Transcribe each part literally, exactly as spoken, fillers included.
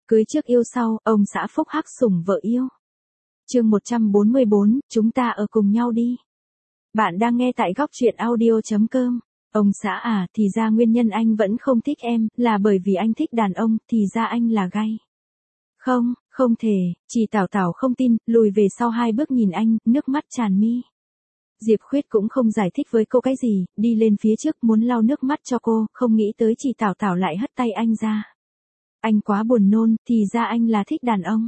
Cưới trước yêu sau, ông xã phúc hắc sủng vợ yêu. Chương một trăm bốn mươi bốn, chúng ta ở cùng nhau đi. Bạn đang nghe tại góc truyện audio chấm com. Ông xã à, thì ra nguyên nhân anh vẫn không thích em, là bởi vì anh thích đàn ông, thì ra anh là gay. Không, không thể, chị Tảo Tảo không tin, lùi về sau hai bước nhìn anh, nước mắt tràn mi. Diệp Khuyết cũng không giải thích với cô cái gì, đi lên phía trước muốn lau nước mắt cho cô, không nghĩ tới chị Tảo Tảo lại hất tay anh ra. Anh quá buồn nôn, thì ra anh là thích đàn ông.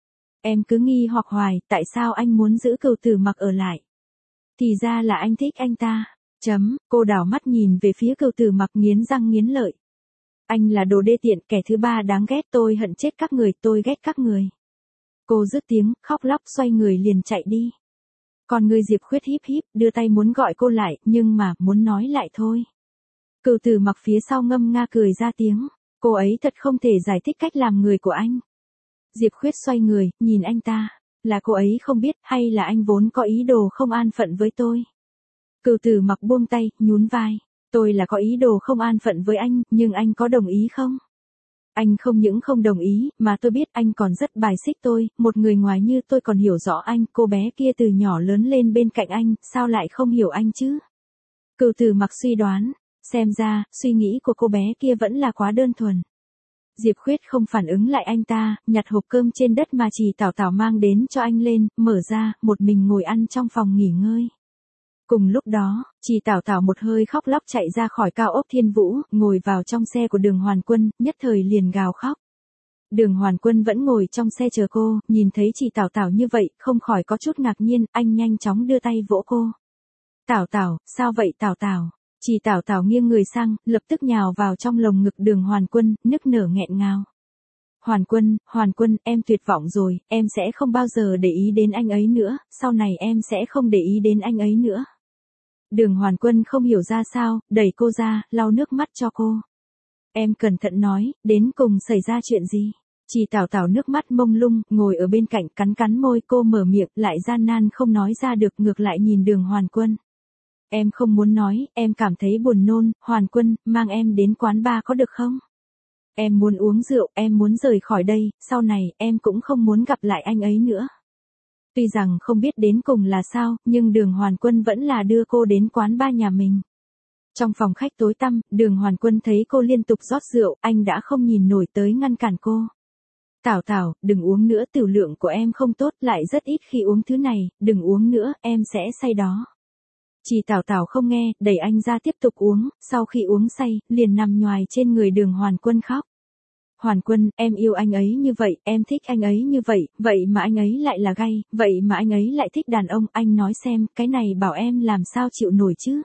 Em cứ nghi hoặc hoài, tại sao anh muốn giữ Cửu Tử Mặc ở lại? Thì ra là anh thích anh ta. Chấm, cô đảo mắt nhìn về phía Cửu Tử Mặc nghiến răng nghiến lợi. Anh là đồ đê tiện, kẻ thứ ba đáng ghét, tôi hận chết các người, tôi ghét các người. Cô dứt tiếng, khóc lóc xoay người liền chạy đi. Còn người Diệp Khuyết híp híp, đưa tay muốn gọi cô lại, nhưng mà, muốn nói lại thôi. Cửu Tử Mặc phía sau ngâm nga cười ra tiếng. Cô ấy thật không thể giải thích cách làm người của anh. Diệp Khuyết xoay người, nhìn anh ta. Là cô ấy không biết, hay là anh vốn có ý đồ không an phận với tôi? Cửu Tử Mặc buông tay, nhún vai. Tôi là có ý đồ không an phận với anh, nhưng anh có đồng ý không? Anh không những không đồng ý, mà tôi biết anh còn rất bài xích tôi, một người ngoài như tôi còn hiểu rõ anh, cô bé kia từ nhỏ lớn lên bên cạnh anh, sao lại không hiểu anh chứ? Cửu Tử Mặc suy đoán, xem ra, suy nghĩ của cô bé kia vẫn là quá đơn thuần. Diệp Khuyết không phản ứng lại anh ta, nhặt hộp cơm trên đất mà chị Tảo Tảo mang đến cho anh lên, mở ra, một mình ngồi ăn trong phòng nghỉ ngơi. Cùng lúc đó, chị Tảo Tảo một hơi khóc lóc chạy ra khỏi cao ốc Thiên Vũ, ngồi vào trong xe của Đường Hoàn Quân, nhất thời liền gào khóc. Đường Hoàn Quân vẫn ngồi trong xe chờ cô, nhìn thấy chị Tảo Tảo như vậy, không khỏi có chút ngạc nhiên, anh nhanh chóng đưa tay vỗ cô. Tảo Tảo, sao vậy Tảo Tảo? Chị Tảo Tảo nghiêng người sang, lập tức nhào vào trong lồng ngực Đường Hoàn Quân, nức nở nghẹn ngào. Hoàn Quân, Hoàn Quân, em tuyệt vọng rồi, em sẽ không bao giờ để ý đến anh ấy nữa, sau này em sẽ không để ý đến anh ấy nữa. Đường Hoàn Quân không hiểu ra sao, đẩy cô ra, lau nước mắt cho cô. Em cẩn thận nói, đến cùng xảy ra chuyện gì? Chị Tảo Tảo nước mắt mông lung, ngồi ở bên cạnh cắn cắn môi, cô mở miệng, lại gian nan không nói ra được, ngược lại nhìn Đường Hoàn Quân. Em không muốn nói, em cảm thấy buồn nôn, Hoàn Quân, mang em đến quán bar có được không? Em muốn uống rượu, em muốn rời khỏi đây, sau này, em cũng không muốn gặp lại anh ấy nữa. Tuy rằng không biết đến cùng là sao, nhưng Đường Hoàn Quân vẫn là đưa cô đến quán bar nhà mình. Trong phòng khách tối tăm, Đường Hoàn Quân thấy cô liên tục rót rượu, anh đã không nhìn nổi tới ngăn cản cô. Tảo Tảo, đừng uống nữa, tiểu lượng của em không tốt, lại rất ít khi uống thứ này, đừng uống nữa, em sẽ say đó. Chị Tảo Tảo không nghe, đẩy anh ra tiếp tục uống, sau khi uống say, liền nằm nhoài trên người Đường Hoàn Quân khóc. Hoàn Quân, em yêu anh ấy như vậy, em thích anh ấy như vậy, vậy mà anh ấy lại là gay, vậy mà anh ấy lại thích đàn ông, anh nói xem, cái này bảo em làm sao chịu nổi chứ?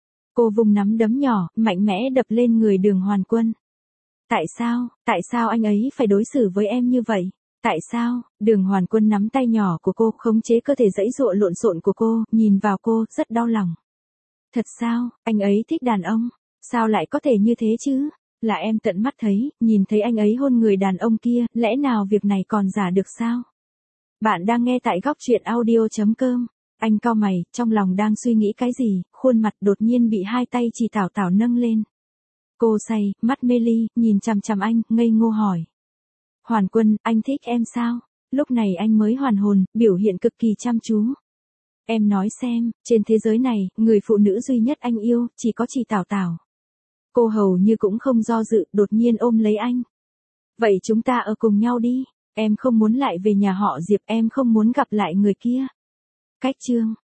Cô vùng nắm đấm nhỏ, mạnh mẽ đập lên người Đường Hoàn Quân. Tại sao, tại sao anh ấy phải đối xử với em như vậy? Tại sao? Đường Hoàn Quân nắm tay nhỏ của cô, khống chế cơ thể giãy giụa lộn xộn của cô, nhìn vào cô, rất đau lòng. Thật sao, anh ấy thích đàn ông? Sao lại có thể như thế chứ? Là em tận mắt thấy, nhìn thấy anh ấy hôn người đàn ông kia, lẽ nào việc này còn giả được sao? Bạn đang nghe tại góc truyện audio chấm com. Anh cau mày, trong lòng đang suy nghĩ cái gì, khuôn mặt đột nhiên bị hai tay chị Tảo Tảo nâng lên. Cô say, mắt mê ly, nhìn chằm chằm anh, ngây ngô hỏi. Hoàn Quân, anh thích em sao? Lúc này anh mới hoàn hồn, biểu hiện cực kỳ chăm chú. Em nói xem, trên thế giới này, người phụ nữ duy nhất anh yêu, chỉ có chị Tảo Tảo. Cô hầu như cũng không do dự, đột nhiên ôm lấy anh. Vậy chúng ta ở cùng nhau đi, em không muốn lại về nhà họ Diệp, em không muốn gặp lại người kia. Cách chương.